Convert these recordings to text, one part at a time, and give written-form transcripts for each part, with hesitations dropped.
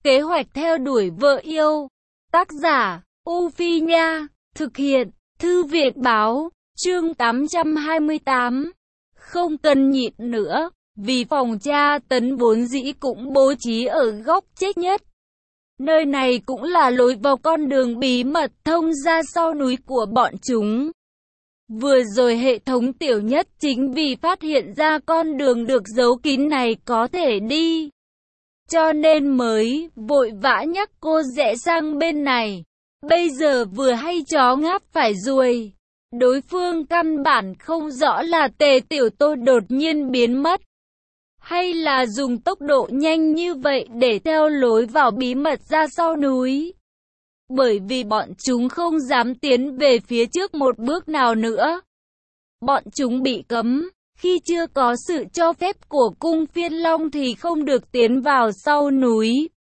Kế hoạch theo đuổi vợ yêu. Tác giả, U Phi Nha. Thực hiện, Thư viện Báo. Chương 828. Không cần nhịn nữa, vì phòng tra tấn vốn dĩ cũng bố trí ở góc chết nhất. Nơi này cũng là lối vào con đường bí mật thông ra sau núi của bọn chúng. Vừa rồi hệ thống Tiểu Nhất chính vì phát hiện ra con đường được giấu kín này có thể đi, cho nên mới vội vã nhắc cô rẽ sang bên này. Bây giờ vừa hay chó ngáp phải ruồi. Đối phương căn bản không rõ là Tề Tiểu Tô đột nhiên biến mất, hay là dùng tốc độ nhanh như vậy để theo lối vào bí mật ra sau núi. Bởi vì bọn chúng không dám tiến về phía trước một bước nào nữa. Bọn chúng bị cấm, khi chưa có sự cho phép của cung Phiên Long thì không được tiến vào sau núi.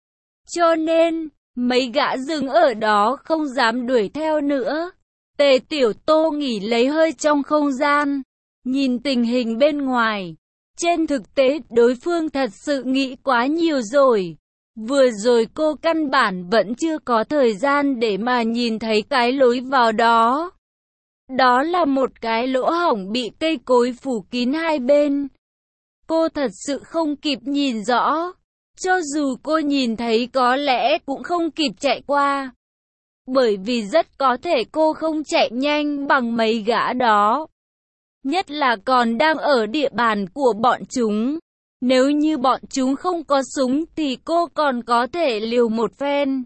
Cho nên, mấy gã dừng ở đó không dám đuổi theo nữa. Tề Tiểu Tô nghỉ lấy hơi trong không gian, nhìn tình hình bên ngoài. Trên thực tế, đối phương thật sự nghĩ quá nhiều rồi. Vừa rồi cô căn bản vẫn chưa có thời gian để mà nhìn thấy cái lối vào đó. Đó là một cái lỗ hổng bị cây cối phủ kín hai bên. Cô thật sự không kịp nhìn rõ. Cho dù cô nhìn thấy có lẽ cũng không kịp chạy qua. Bởi vì rất có thể cô không chạy nhanh bằng mấy gã đó. Nhất là còn đang ở địa bàn của bọn chúng. Nếu như bọn chúng không có súng thì cô còn có thể liều một phen.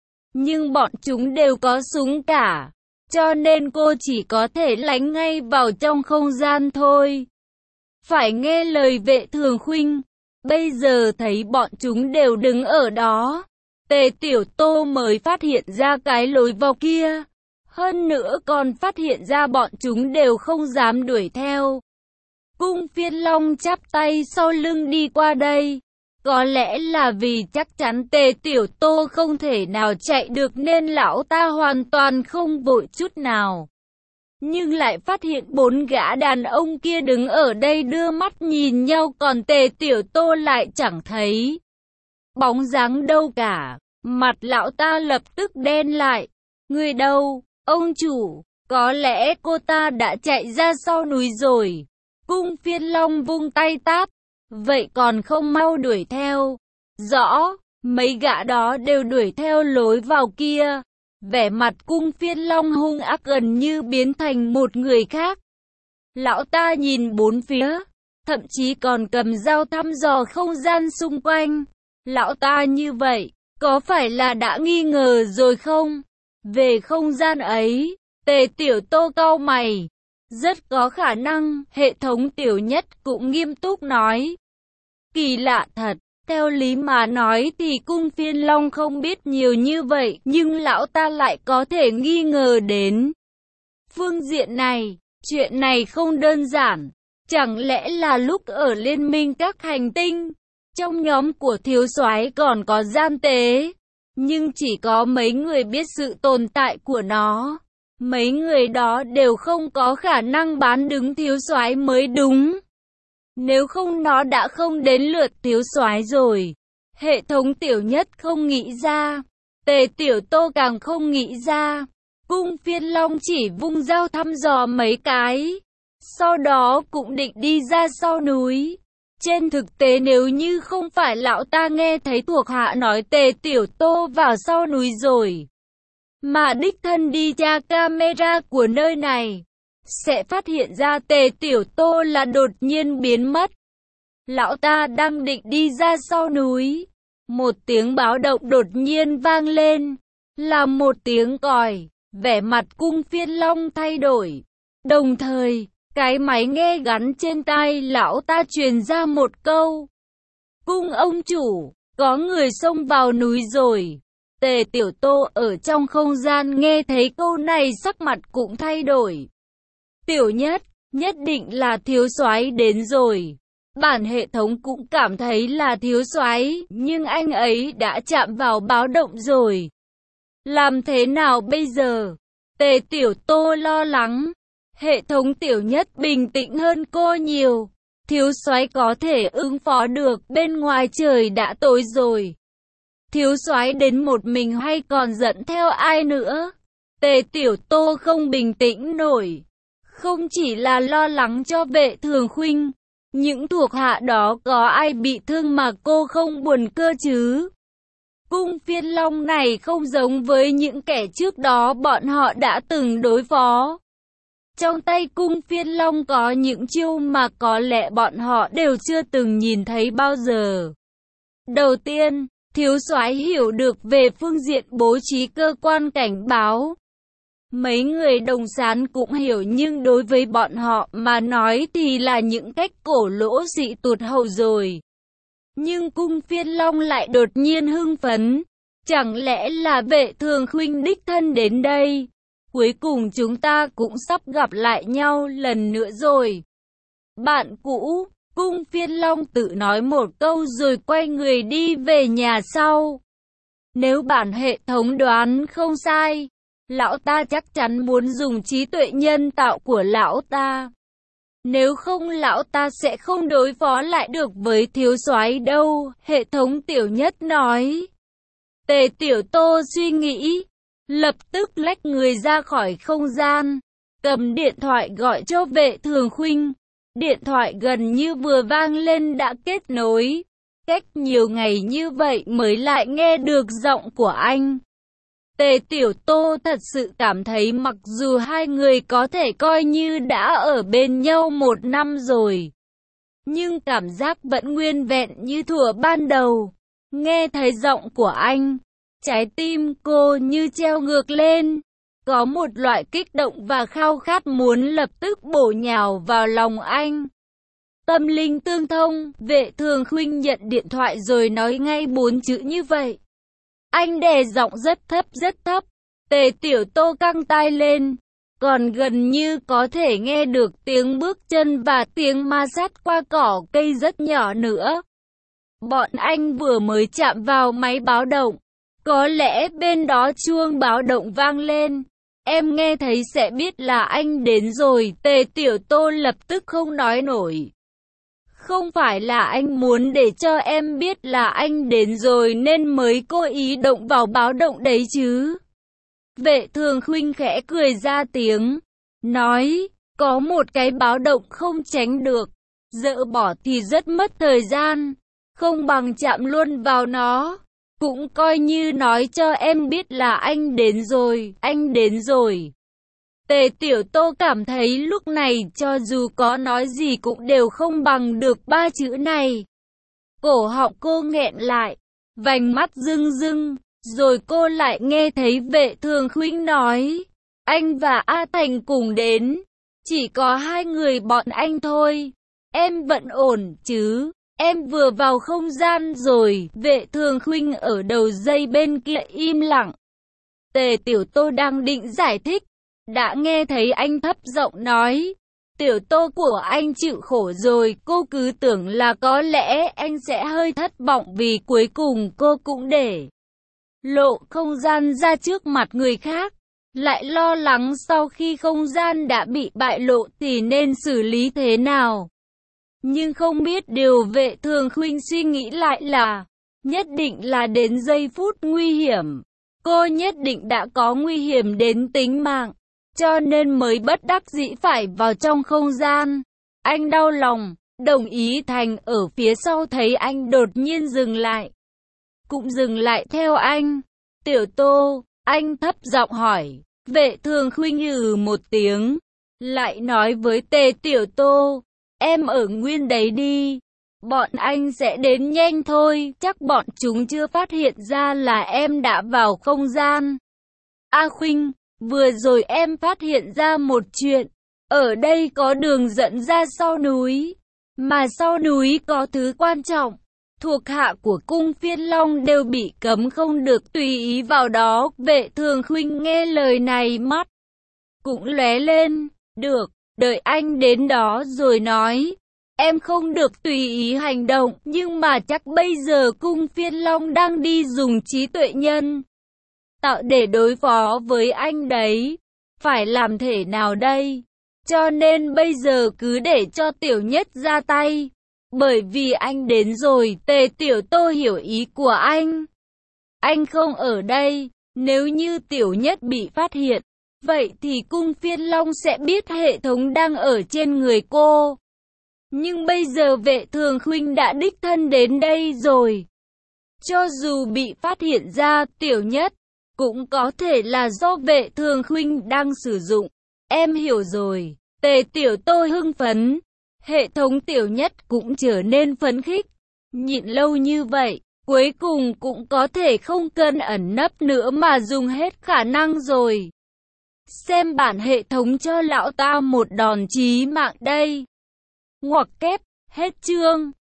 Nhưng bọn chúng đều có súng cả. Cho nên cô chỉ có thể lánh ngay vào trong không gian thôi. Phải nghe lời vệ thường khuynh. Bây giờ thấy bọn chúng đều đứng ở đó. Tề Tiểu Tô mới phát hiện ra cái lối vào kia. Hơn nữa còn phát hiện ra bọn chúng đều không dám đuổi theo. Cung Phiên Long chắp tay sau lưng đi qua đây. Có lẽ là vì chắc chắn Tề Tiểu Tô không thể nào chạy được nên lão ta hoàn toàn không vội chút nào. Nhưng lại phát hiện bốn gã đàn ông kia đứng ở đây đưa mắt nhìn nhau, còn Tề Tiểu Tô lại chẳng thấy bóng dáng đâu cả. Mặt lão ta lập tức đen lại. Người đâu, ông chủ? Có lẽ cô ta đã chạy ra sau núi rồi. Cung Phiên Long vung tay tát. Vậy còn không mau đuổi theo? Rõ, mấy gã đó đều đuổi theo lối vào kia. Vẻ mặt Cung Phiên Long hung ác gần như biến thành một người khác. Lão ta nhìn bốn phía, thậm chí còn cầm dao thăm dò không gian xung quanh. Lão ta như vậy, có phải là đã nghi ngờ rồi không? Về không gian ấy, Tề Tiểu Tô cau mày. Rất có khả năng, hệ thống Tiểu Nhất cũng nghiêm túc nói. Kỳ lạ thật, theo lý mà nói thì Cung Phiên Long không biết nhiều như vậy, nhưng lão ta lại có thể nghi ngờ đến phương diện này. Chuyện này không đơn giản. Chẳng lẽ là lúc ở Liên minh các hành tinh, trong nhóm của thiếu soái còn có gian tế, nhưng chỉ có mấy người biết sự tồn tại của nó. Mấy người đó đều không có khả năng bán đứng thiếu soái mới đúng. Nếu không nó đã không đến lượt thiếu soái rồi. Hệ thống Tiểu Nhất không nghĩ ra. Tề Tiểu Tô càng không nghĩ ra. Cung Phiên Long chỉ vung dao thăm dò mấy cái. Sau đó cũng định đi ra sau núi. Trên thực tế nếu như không phải lão ta nghe thấy thuộc hạ nói Tề Tiểu Tô vào sau núi rồi, mà đích thân đi tra camera của nơi này, sẽ phát hiện ra Tề Tiểu Tô là đột nhiên biến mất. Lão ta đang định đi ra sau núi. Một tiếng báo động đột nhiên vang lên. Là một tiếng còi. Vẻ mặt Cung Phiên Long thay đổi. Đồng thời, cái máy nghe gắn trên tai lão ta truyền ra một câu. Cung ông chủ, có người xông vào núi rồi. Tề Tiểu Tô ở trong không gian nghe thấy câu này sắc mặt cũng thay đổi. Tiểu Nhất, nhất định là thiếu soái đến rồi. Bản hệ thống cũng cảm thấy là thiếu soái, nhưng anh ấy đã chạm vào báo động rồi. Làm thế nào bây giờ? Tề Tiểu Tô lo lắng. Hệ thống Tiểu Nhất bình tĩnh hơn cô nhiều. Thiếu soái có thể ứng phó được, bên ngoài trời đã tối rồi. Thiếu soái đến một mình hay còn dẫn theo ai nữa? Tề Tiểu Tô không bình tĩnh nổi. Không chỉ là lo lắng cho Vệ Thường Khuynh, những thuộc hạ đó có ai bị thương mà cô không buồn cơ chứ? Cung Phiên Long này không giống với những kẻ trước đó bọn họ đã từng đối phó. Trong tay Cung Phiên Long có những chiêu mà có lẽ bọn họ đều chưa từng nhìn thấy bao giờ. Đầu tiên, thiếu soái hiểu được về phương diện bố trí cơ quan cảnh báo. Mấy người Đồng Sán cũng hiểu nhưng đối với bọn họ mà nói thì là những cách cổ lỗ dị tụt hậu rồi. Nhưng Cung Phiên Long lại đột nhiên hưng phấn. Chẳng lẽ là Vệ Thường Khuynh đích thân đến đây? Cuối cùng chúng ta cũng sắp gặp lại nhau lần nữa rồi. Bạn cũ, Cung Phiên Long tự nói một câu rồi quay người đi về nhà sau. Nếu bản hệ thống đoán không sai, lão ta chắc chắn muốn dùng trí tuệ nhân tạo của lão ta. Nếu không lão ta sẽ không đối phó lại được với thiếu soái đâu, hệ thống Tiểu Nhất nói. Tề Tiểu Tô suy nghĩ, lập tức lách người ra khỏi không gian, cầm điện thoại gọi cho Vệ Thường Khuynh. Điện thoại gần như vừa vang lên đã kết nối. Cách nhiều ngày như vậy mới lại nghe được giọng của anh. Tề Tiểu Tô thật sự cảm thấy mặc dù hai người có thể coi như đã ở bên nhau 1 năm rồi, nhưng cảm giác vẫn nguyên vẹn như thuở ban đầu. Nghe thấy giọng của anh, trái tim cô như treo ngược lên. Có một loại kích động và khao khát muốn lập tức bổ nhào vào lòng anh. Tâm linh tương thông, Vệ Thường Khuynh nhận điện thoại rồi nói ngay 4 chữ như vậy. Anh đè giọng rất thấp. Tề Tiểu Tô căng tai lên, còn gần như có thể nghe được tiếng bước chân và tiếng ma sát qua cỏ cây rất nhỏ nữa. Bọn anh vừa mới chạm vào máy báo động, có lẽ bên đó chuông báo động vang lên. Em nghe thấy sẽ biết là anh đến rồi. Tề Tiểu Tô lập tức không nói nổi. Không phải là anh muốn để cho em biết là anh đến rồi nên mới cố ý động vào báo động đấy chứ? Vệ Thường Khuynh khẽ cười ra tiếng, nói, có một cái báo động không tránh được, dỡ bỏ thì rất mất thời gian, không bằng chạm luôn vào nó. Cũng coi như nói cho em biết là anh đến rồi. Tề Tiểu Tô cảm thấy lúc này cho dù có nói gì cũng đều không bằng được 3 chữ này. Cổ họng cô nghẹn lại, vành mắt rưng rưng, rồi cô lại nghe thấy Vệ Thường Khuynh nói, anh và A Thành cùng đến, chỉ có 2 người bọn anh thôi, em vẫn ổn chứ? Em vừa vào không gian rồi. Vệ Thường Khuynh ở đầu dây bên kia im lặng. Tề Tiểu Tô đang định giải thích, đã nghe thấy anh thấp giọng nói, Tiểu Tô của anh chịu khổ rồi. Cô cứ tưởng là có lẽ anh sẽ hơi thất vọng vì cuối cùng cô cũng để lộ không gian ra trước mặt người khác, lại lo lắng sau khi không gian đã bị bại lộ thì nên xử lý thế nào. Nhưng không biết điều Vệ Thường Khuynh suy nghĩ lại là, nhất định là đến giây phút nguy hiểm. Cô nhất định đã có nguy hiểm đến tính mạng, cho nên mới bất đắc dĩ phải vào trong không gian. Anh đau lòng, Đồng Ý Thành ở phía sau thấy anh đột nhiên dừng lại, cũng dừng lại theo anh. Tiểu Tô, anh thấp giọng hỏi. Vệ Thường Khuynh một tiếng, lại nói với Tề Tiểu Tô, em ở nguyên đấy đi, bọn anh sẽ đến nhanh thôi, chắc bọn chúng chưa phát hiện ra là em đã vào không gian. A Khuynh, vừa rồi em phát hiện ra một chuyện, ở đây có đường dẫn ra sau núi, mà sau núi có thứ quan trọng, thuộc hạ của Cung Phiên Long đều bị cấm không được tùy ý vào đó. Vệ Thường Khuynh nghe lời này mắt cũng lóe lên, được, đợi anh đến đó rồi nói. Em không được tùy ý hành động, nhưng mà chắc bây giờ Cung Phiên Long đang đi dùng trí tuệ nhân tạo để đối phó với anh đấy. Phải làm thế nào đây? Cho nên bây giờ cứ để cho Tiểu Nhất ra tay. Bởi vì anh đến rồi. Tề Tiểu Tô hiểu ý của anh. Anh không ở đây, nếu như Tiểu Nhất bị phát hiện, vậy thì Cung Phiên Long sẽ biết hệ thống đang ở trên người cô. Nhưng bây giờ Vệ Thường Khuynh đã đích thân đến đây rồi. Cho dù bị phát hiện ra, Tiểu Nhất cũng có thể là do Vệ Thường Khuynh đang sử dụng. Em hiểu rồi. Tề Tiểu Tôi hưng phấn. Hệ thống Tiểu Nhất cũng trở nên phấn khích. Nhịn lâu như vậy, cuối cùng cũng có thể không cần ẩn nấp nữa mà dùng hết khả năng rồi. Xem bản hệ thống cho lão ta một đòn chí mạng đây. Ngoặc kép, hết chương.